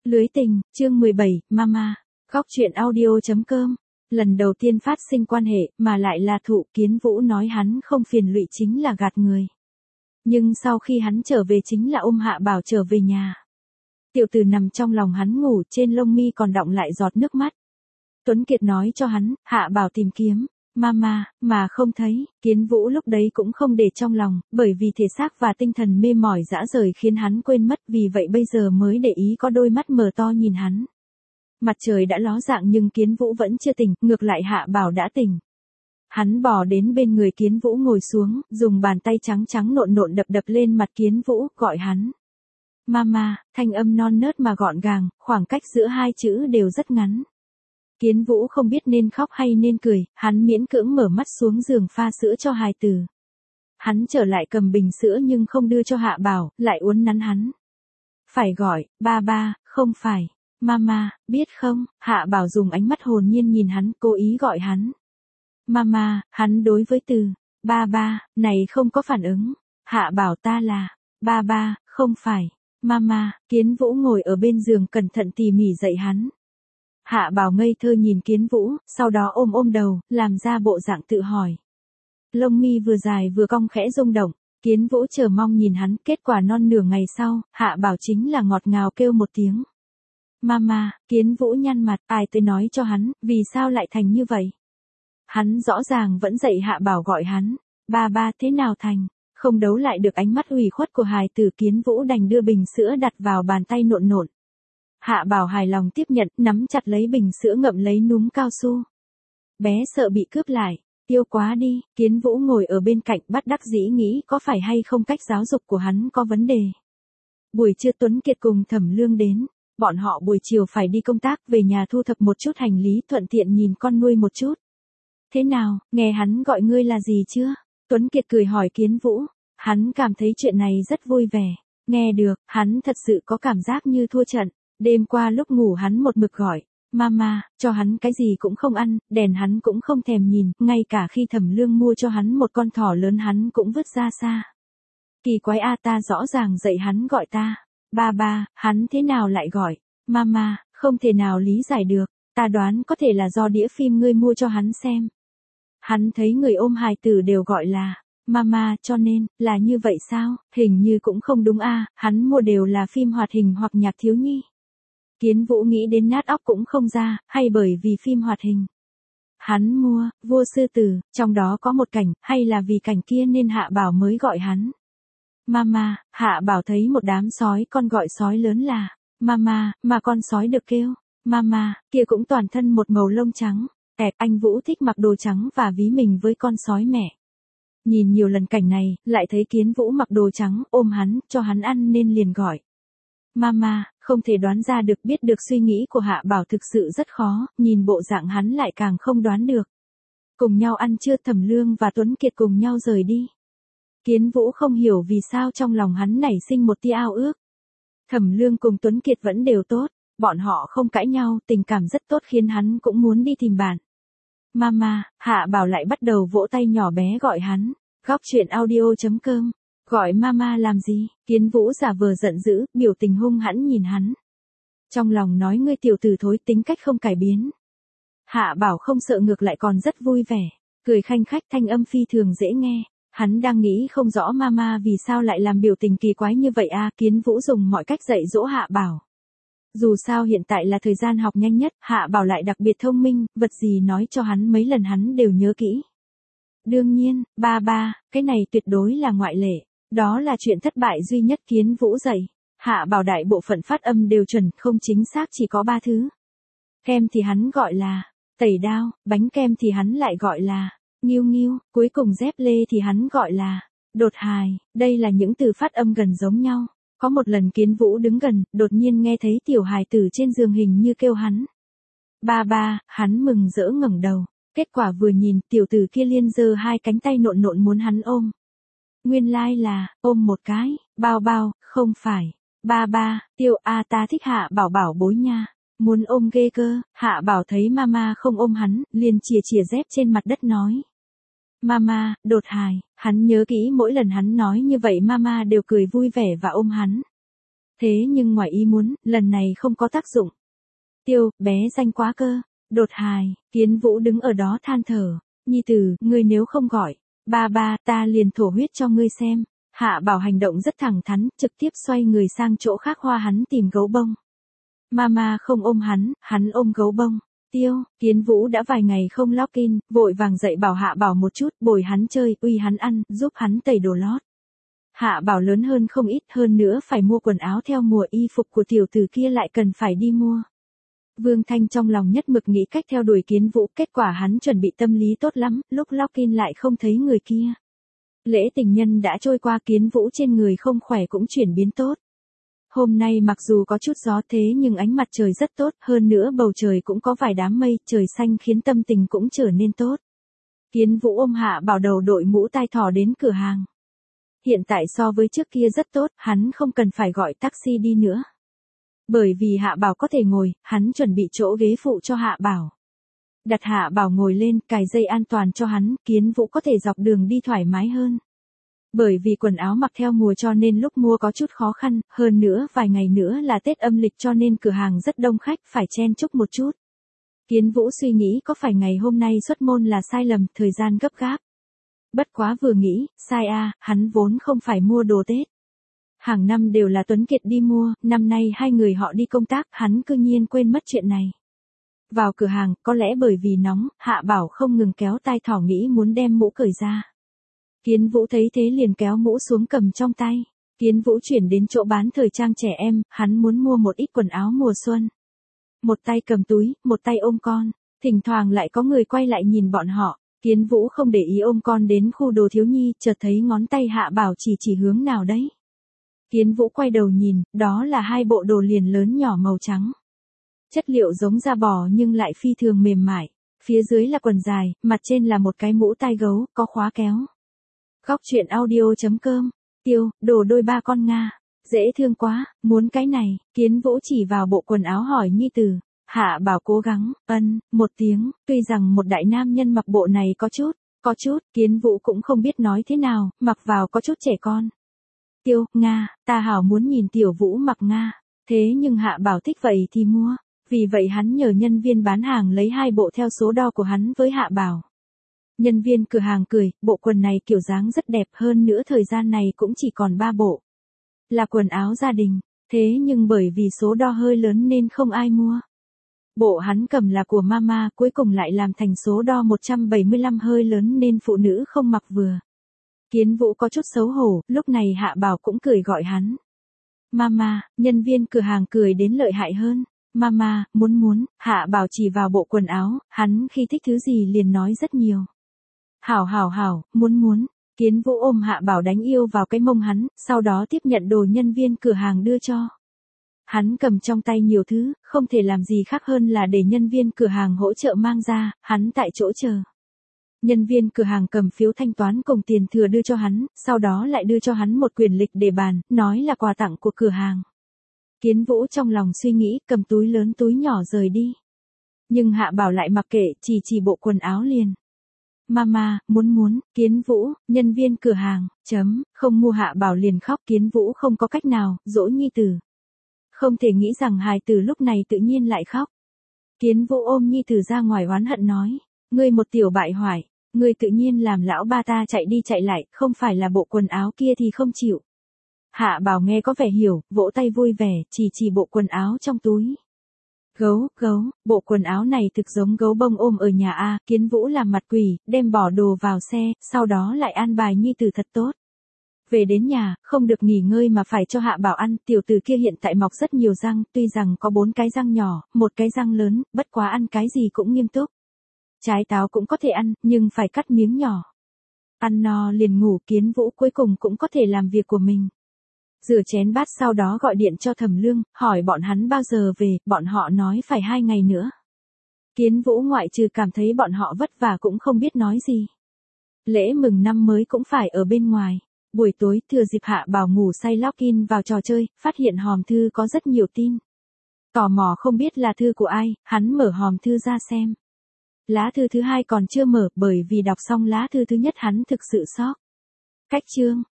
Lưới tình, chương 17, Mama. Góc truyện audio.com. Lần đầu tiên phát sinh quan hệ, mà lại là Thụ. Kiến Vũ nói hắn không phiền lụy chính là gạt người. Nhưng sau khi hắn trở về chính là ôm Hạ Bảo trở về nhà. Tiểu tử nằm trong lòng hắn ngủ, trên lông mi còn đọng lại giọt nước mắt. Tuấn Kiệt nói cho hắn, Hạ Bảo tìm kiếm Mama, mà không thấy. Kiến Vũ lúc đấy cũng không để trong lòng, bởi vì thể xác và tinh thần mê mỏi dã rời khiến hắn quên mất, vì vậy bây giờ mới để ý có đôi mắt mờ to nhìn hắn. Mặt trời đã ló dạng nhưng Kiến Vũ vẫn chưa tỉnh, ngược lại Hạ Bảo đã tỉnh. Hắn bò đến bên người Kiến Vũ ngồi xuống, dùng bàn tay trắng trắng nộn nộn đập đập lên mặt Kiến Vũ, gọi hắn. Mama, thanh âm non nớt mà gọn gàng, khoảng cách giữa hai chữ đều rất ngắn. Kiến Vũ không biết nên khóc hay nên cười, hắn miễn cưỡng mở mắt xuống giường pha sữa cho hài tử. Hắn trở lại cầm bình sữa nhưng không đưa cho Hạ Bảo, lại uốn nắn hắn. Phải gọi, ba ba, không phải. Mama, biết không? Hạ Bảo dùng ánh mắt hồn nhiên nhìn hắn, cố ý gọi hắn. Mama, hắn đối với từ ba ba này không có phản ứng. Hạ Bảo ta là ba ba, không phải. Mama. Kiến Vũ ngồi ở bên giường cẩn thận tỉ mỉ dạy hắn. Hạ Bảo ngây thơ nhìn Kiến Vũ, sau đó ôm đầu, làm ra bộ dạng tự hỏi. Lông mi vừa dài vừa cong khẽ rung động. Kiến Vũ chờ mong nhìn hắn, kết quả non nửa ngày sau, Hạ Bảo chính là ngọt ngào kêu một tiếng. Mama. Kiến Vũ nhăn mặt, ai tới nói cho hắn, vì sao lại thành như vậy? Hắn rõ ràng vẫn dạy Hạ Bảo gọi hắn. Ba ba thế nào thành? Không đấu lại được ánh mắt ủy khuất của hài tử, Kiến Vũ đành đưa bình sữa đặt vào bàn tay nộn nộn. Hạ Bảo hài lòng tiếp nhận, nắm chặt lấy bình sữa ngậm lấy núm cao su. Bé sợ bị cướp lại, yêu quá đi. Kiến Vũ ngồi ở bên cạnh bất đắc dĩ nghĩ có phải hay không cách giáo dục của hắn có vấn đề. Buổi trưa Tuấn Kiệt cùng Thẩm Lương đến, bọn họ buổi chiều phải đi công tác, về nhà thu thập một chút hành lý, thuận tiện nhìn con nuôi một chút. Thế nào, nghe hắn gọi ngươi là gì chưa? Tuấn Kiệt cười hỏi Kiến Vũ. Hắn cảm thấy chuyện này rất vui vẻ. Nghe được, hắn thật sự có cảm giác như thua trận. Đêm qua lúc ngủ hắn một mực gọi Mama, cho hắn cái gì cũng không ăn, đèn hắn cũng không thèm nhìn, ngay cả khi Thẩm Lương mua cho hắn một con thỏ lớn hắn cũng vứt ra xa. Kỳ quái a, ta rõ ràng dạy hắn gọi ta ba ba, hắn thế nào lại gọi Mama, không thể nào lý giải được. Ta đoán có thể là do đĩa phim ngươi mua cho hắn xem. Hắn thấy người ôm hài tử đều gọi là Mama, cho nên, là như vậy sao? Hình như cũng không đúng a, hắn mua đều là phim hoạt hình hoặc nhạc thiếu nhi. Kiến Vũ nghĩ đến nát óc cũng không ra, hay bởi vì phim hoạt hình. Hắn mua, Vua Sư Tử, trong đó có một cảnh, hay là vì cảnh kia nên Hạ Bảo mới gọi hắn. Mama. Hạ Bảo thấy một đám sói con gọi sói lớn là Mama, mà con sói được kêu Mama, kia cũng toàn thân một màu lông trắng. Anh Vũ thích mặc đồ trắng và ví mình với con sói mẹ. Nhìn nhiều lần cảnh này, lại thấy Kiến Vũ mặc đồ trắng, ôm hắn, cho hắn ăn nên liền gọi Mama, không thể đoán ra được, biết được suy nghĩ của Hạ Bảo thực sự rất khó, nhìn bộ dạng hắn lại càng không đoán được. Cùng nhau ăn trưa, Thẩm Lương và Tuấn Kiệt cùng nhau rời đi. Kiến Vũ không hiểu vì sao trong lòng hắn nảy sinh một tia ao ước. Thẩm Lương cùng Tuấn Kiệt vẫn đều tốt, bọn họ không cãi nhau, tình cảm rất tốt khiến hắn cũng muốn đi tìm bạn. Mama. Hạ Bảo lại bắt đầu vỗ tay nhỏ bé gọi hắn. Góc truyện audio.com. Gọi Mama làm gì? Kiến Vũ giả vờ giận dữ, biểu tình hung hãn nhìn hắn. Trong lòng nói ngươi tiểu tử thối, tính cách không cải biến. Hạ Bảo không sợ, ngược lại còn rất vui vẻ, cười khanh khách, thanh âm phi thường dễ nghe. Hắn đang nghĩ không rõ Mama vì sao lại làm biểu tình kỳ quái như vậy a. Kiến Vũ dùng mọi cách dạy dỗ Hạ Bảo. Dù sao hiện tại là thời gian học nhanh nhất, Hạ Bảo lại đặc biệt thông minh, vật gì nói cho hắn mấy lần hắn đều nhớ kỹ. Đương nhiên, ba ba, cái này tuyệt đối là ngoại lệ. Đó là chuyện thất bại duy nhất Kiến Vũ dạy. Hạ Bảo đại bộ phận phát âm đều chuẩn, không chính xác chỉ có 3 thứ. Kem thì hắn gọi là tẩy đao, bánh kem thì hắn lại gọi là nghiêu nghiêu, cuối cùng dép lê thì hắn gọi là đột hài. Đây là những từ phát âm gần giống nhau. Có một lần Kiến Vũ đứng gần, đột nhiên nghe thấy tiểu hài tử trên giường hình như kêu hắn ba ba, hắn mừng rỡ ngẩng đầu. Kết quả vừa nhìn, tiểu tử kia liên giơ hai cánh tay nộn nộn muốn hắn ôm. Nguyên lai là, ôm một cái, bao bao, không phải. Ba ba, Tiêu a, ta thích Hạ Bảo bảo bối nha. Muốn ôm ghê cơ. Hạ Bảo thấy Mama không ôm hắn, liền chìa chìa dép trên mặt đất nói. Mama, đột hài. Hắn nhớ kỹ mỗi lần hắn nói như vậy Mama đều cười vui vẻ và ôm hắn. Thế nhưng ngoài ý muốn, lần này không có tác dụng. Tiêu, bé danh quá cơ. Đột hài, Kiến Vũ đứng ở đó than thở. Nhi tử, ngươi nếu không gọi, ba, ta liền thổ huyết cho ngươi xem. Hạ Bảo hành động rất thẳng thắn, trực tiếp xoay người sang chỗ khác hoa hắn tìm gấu bông. Mama không ôm hắn ôm gấu bông. Tiêu, Kiến Vũ đã vài ngày không login, vội vàng dạy bảo Hạ Bảo một chút, bồi hắn chơi, uy hắn ăn, giúp hắn tẩy đồ lót. Hạ Bảo lớn hơn không ít, hơn nữa phải mua quần áo theo mùa, y phục của tiểu tử kia lại cần phải đi mua. Vương Thanh trong lòng nhất mực nghĩ cách theo đuổi Kiến Vũ, kết quả hắn chuẩn bị tâm lý tốt lắm, lúc login lại không thấy người kia. Lễ tình nhân đã trôi qua, Kiến Vũ trên người không khỏe cũng chuyển biến tốt. Hôm nay mặc dù có chút gió thế nhưng ánh mặt trời rất tốt, hơn nữa bầu trời cũng có vài đám mây, trời xanh khiến tâm tình cũng trở nên tốt. Kiến Vũ ôm Hạ Bảo đầu đội mũ tai thỏ đến cửa hàng. Hiện tại so với trước kia rất tốt, hắn không cần phải gọi taxi đi nữa. Bởi vì Hạ Bảo có thể ngồi, hắn chuẩn bị chỗ ghế phụ cho Hạ Bảo. Đặt Hạ Bảo ngồi lên, cài dây an toàn cho hắn, Kiến Vũ có thể dọc đường đi thoải mái hơn. Bởi vì quần áo mặc theo mùa cho nên lúc mua có chút khó khăn, hơn nữa vài ngày nữa là Tết âm lịch cho nên cửa hàng rất đông khách, phải chen chúc một chút. Kiến Vũ suy nghĩ có phải ngày hôm nay xuất môn là sai lầm, thời gian gấp gáp. Bất quá vừa nghĩ, sai hắn vốn không phải mua đồ Tết. Hàng năm đều là Tuấn Kiệt đi mua, năm nay hai người họ đi công tác, hắn cư nhiên quên mất chuyện này. Vào cửa hàng, có lẽ bởi vì nóng, Hạ Bảo không ngừng kéo tai thỏ nghĩ muốn đem mũ cởi ra. Kiến Vũ thấy thế liền kéo mũ xuống cầm trong tay. Kiến Vũ chuyển đến chỗ bán thời trang trẻ em, hắn muốn mua một ít quần áo mùa xuân. Một tay cầm túi, một tay ôm con, thỉnh thoảng lại có người quay lại nhìn bọn họ. Kiến Vũ không để ý ôm con đến khu đồ thiếu nhi, chợt thấy ngón tay Hạ Bảo chỉ hướng nào đấy. Kiến Vũ quay đầu nhìn, đó là hai bộ đồ liền lớn nhỏ màu trắng. Chất liệu giống da bò nhưng lại phi thường mềm mại. Phía dưới là quần dài, mặt trên là một cái mũ tai gấu, có khóa kéo. Góc truyện audio.com. Tiêu, đồ đôi ba con Nga. Dễ thương quá, muốn cái này. Kiến Vũ chỉ vào bộ quần áo hỏi nhi tử. Hạ Bảo cố gắng, một tiếng, tuy rằng một đại nam nhân mặc bộ này có chút, Kiến Vũ cũng không biết nói thế nào, mặc vào có chút trẻ con. Tiêu, Nga, ta hảo muốn nhìn tiểu Vũ mặc Nga. Thế nhưng Hạ Bảo thích vậy thì mua. Vì vậy hắn nhờ nhân viên bán hàng lấy hai bộ theo số đo của hắn với Hạ Bảo. Nhân viên cửa hàng cười, bộ quần này kiểu dáng rất đẹp, hơn nữa thời gian này cũng chỉ còn 3 bộ. Là quần áo gia đình, thế nhưng bởi vì số đo hơi lớn nên không ai mua. Bộ hắn cầm là của mama, cuối cùng lại làm thành số đo 175 hơi lớn nên phụ nữ không mặc vừa. Kiến Vũ có chút xấu hổ, lúc này Hạ Bảo cũng cười gọi hắn. Mama, nhân viên cửa hàng cười đến lợi hại hơn. Mama, muốn, Hạ Bảo chỉ vào bộ quần áo, hắn khi thích thứ gì liền nói rất nhiều. Hảo, muốn. Kiến Vũ ôm Hạ Bảo đánh yêu vào cái mông hắn, sau đó tiếp nhận đồ nhân viên cửa hàng đưa cho. Hắn cầm trong tay nhiều thứ, không thể làm gì khác hơn là để nhân viên cửa hàng hỗ trợ mang ra, hắn tại chỗ chờ. Nhân viên cửa hàng cầm phiếu thanh toán cùng tiền thừa đưa cho hắn, sau đó lại đưa cho hắn một quyển lịch để bàn, nói là quà tặng của cửa hàng. Kiến Vũ trong lòng suy nghĩ, cầm túi lớn túi nhỏ rời đi. Nhưng Hạ Bảo lại mặc kệ, chỉ bộ quần áo liền. Mama, muốn, Kiến Vũ, nhân viên cửa hàng, không mua. Hạ Bảo liền khóc. Kiến Vũ không có cách nào, dỗ nhi tử. Không thể nghĩ rằng hài tử lúc này tự nhiên lại khóc. Kiến Vũ ôm nhi tử ra ngoài oán hận nói, ngươi một tiểu bại hoại, ngươi tự nhiên làm lão ba ta chạy đi chạy lại, không phải là bộ quần áo kia thì không chịu. Hạ Bảo nghe có vẻ hiểu, vỗ tay vui vẻ, chỉ bộ quần áo trong túi. Gấu, bộ quần áo này thực giống gấu bông ôm ở nhà a. Kiến Vũ làm mặt quỷ, đem bỏ đồ vào xe, sau đó lại an bài nhi tử thật tốt. Về đến nhà, không được nghỉ ngơi mà phải cho Hạ Bảo ăn, tiểu tử kia hiện tại mọc rất nhiều răng, tuy rằng có 4 cái răng nhỏ, 1 cái răng lớn, bất quá ăn cái gì cũng nghiêm túc. Trái táo cũng có thể ăn, nhưng phải cắt miếng nhỏ. Ăn no liền ngủ. Kiến Vũ cuối cùng cũng có thể làm việc của mình. Rửa chén bát sau đó gọi điện cho Thẩm Lương, hỏi bọn hắn bao giờ về, bọn họ nói phải 2 ngày nữa. Kiến Vũ ngoại trừ cảm thấy bọn họ vất vả cũng không biết nói gì. Lễ mừng năm mới cũng phải ở bên ngoài. Buổi tối, thừa dịp Hạ Bảo ngủ say login vào trò chơi, phát hiện hòm thư có rất nhiều tin. Tò mò không biết là thư của ai, hắn mở hòm thư ra xem. Lá thư thứ 2 còn chưa mở, bởi vì đọc xong lá thư thứ nhất hắn thực sự sốc. Cách chương.